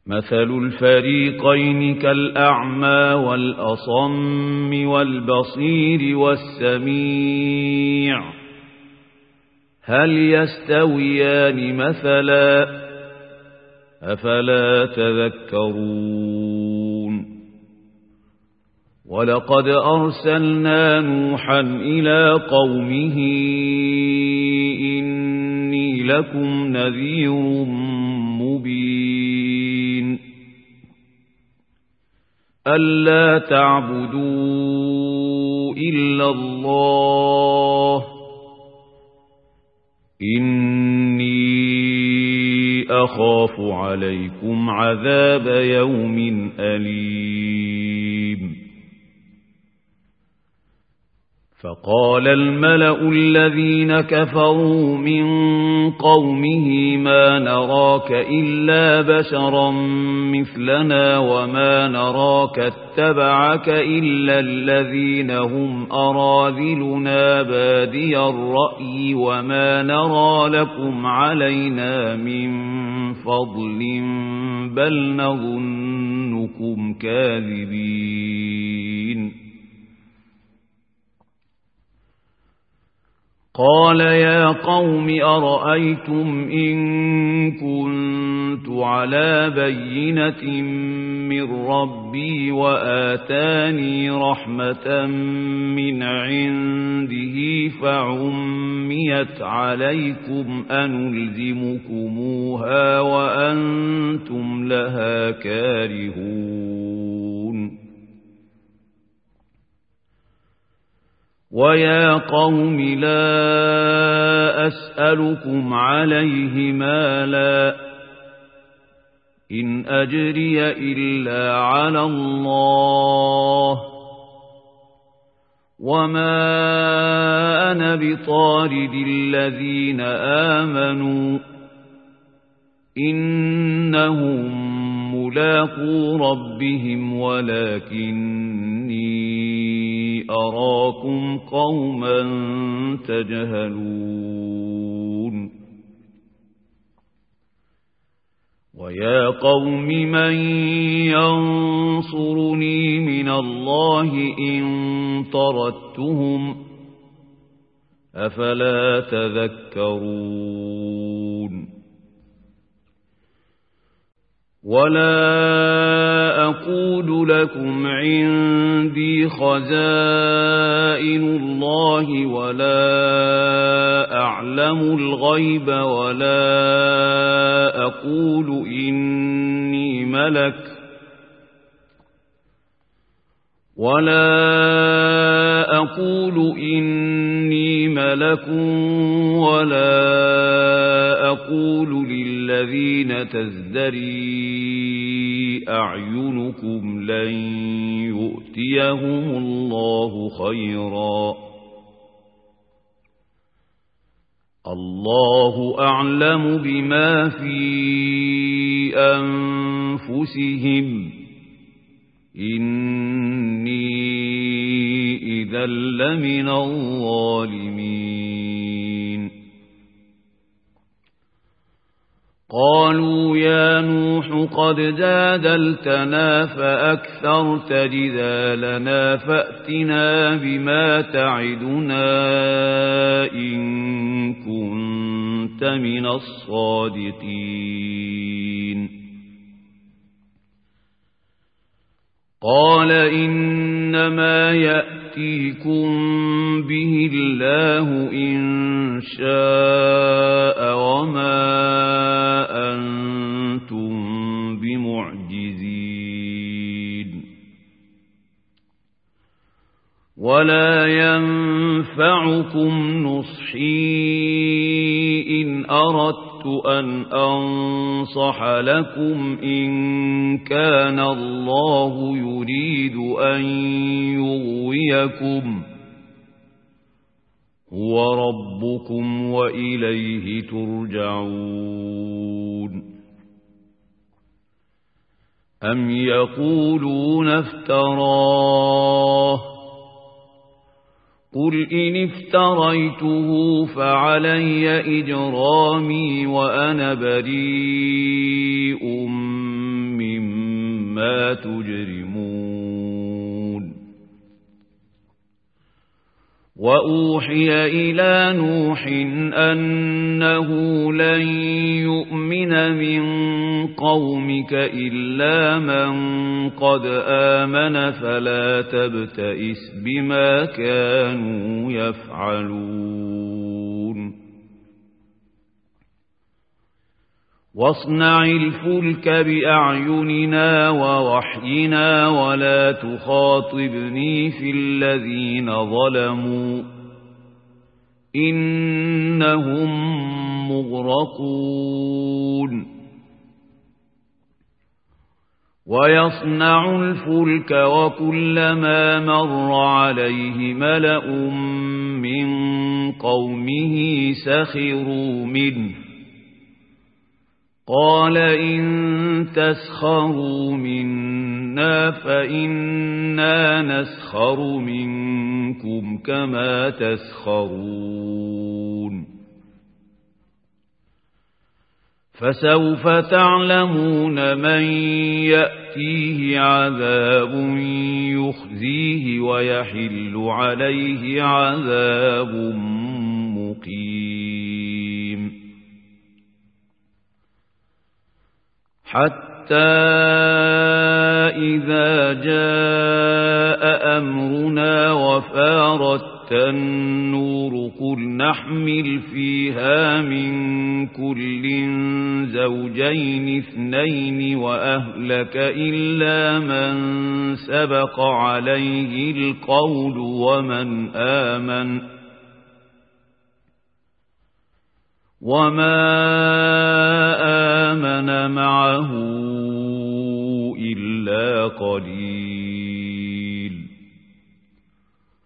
مثل الفريقين كالأعمى والأصم والبصير والسميع هل يستويان مثلا أفلا تذكرون ولقد أرسلنا نوحا إلى قومه إني لكم نذير مبين ألا تعبدوا إلا الله إني أخاف عليكم عذاب يوم أليم فقال الملأ الذين كفروا من قومه ما نراك إلا بشرا مثلنا وما نراك اتبعك إلا الذين هم أراذلنا بادي الرأي وما نرى لكم علينا من فضل بل نظنكم كاذبين قال يا قوم أرأيتم إن كنت على بينة من ربي وآتاني رحمة من عنده فعميت عليكم أنلزمكموها وأنتم لها كارهون ويا قوم لا أسألكم عليه مالا إن أجري إلا على الله وما أنا بطارد الذين آمنوا إنهم ملاقو ربهم ولكني أراكم قوما تجهلون ويا قوم من ينصرني من الله إن طردتهم أفلا تذكرون ولا أقول لكم عندي خزائن الله ولا أعلم الغيب ولا أقول إني ملك ولا أقول للذين تزدري أعينكم لن يؤتيهم الله خيرا الله أعلم بما في أنفسهم إني إذا لمن الظالمين قالوا يا نوح قد جادلتنا فأكثرت جدالنا فأتنا بما تعدنا إن كنت من الصادقين قال إنما يأتيكم به الله إن شاء وما أنتم بمعجزين ولا ينفعكم نصحي إن أردت أن أنصح لكم إن كان الله يريد أن يغويكم هو ربكم وإليه ترجعون أم يقولون افتراه قل إن افتريته فعلي إجرامي وأنا بريء بما تجرمون وأوحي إلى نوح أنه لن يؤمن من قومك إلا من قد آمن فلا تبتئس بما كانوا يفعلون واصنع الفلك بأعيننا ووحينا ولا تخاطبني في الذين ظلموا إنهم مغرقون ويصنع الفلك وكلما مر عليه ملأ من قومه سخروا منه قال إن تسخروا منا فإنا نسخر منكم كما تسخرون فسوف تعلمون من يأتيه عذاب يخزيه ويحل عليه عذاب مقيم حتى إذا جاء أمرنا وفارت النور قل نحمل فيها من كل زوجين اثنين وأهلك إلا من سبق عليه القول وما آمن معه إلا قليل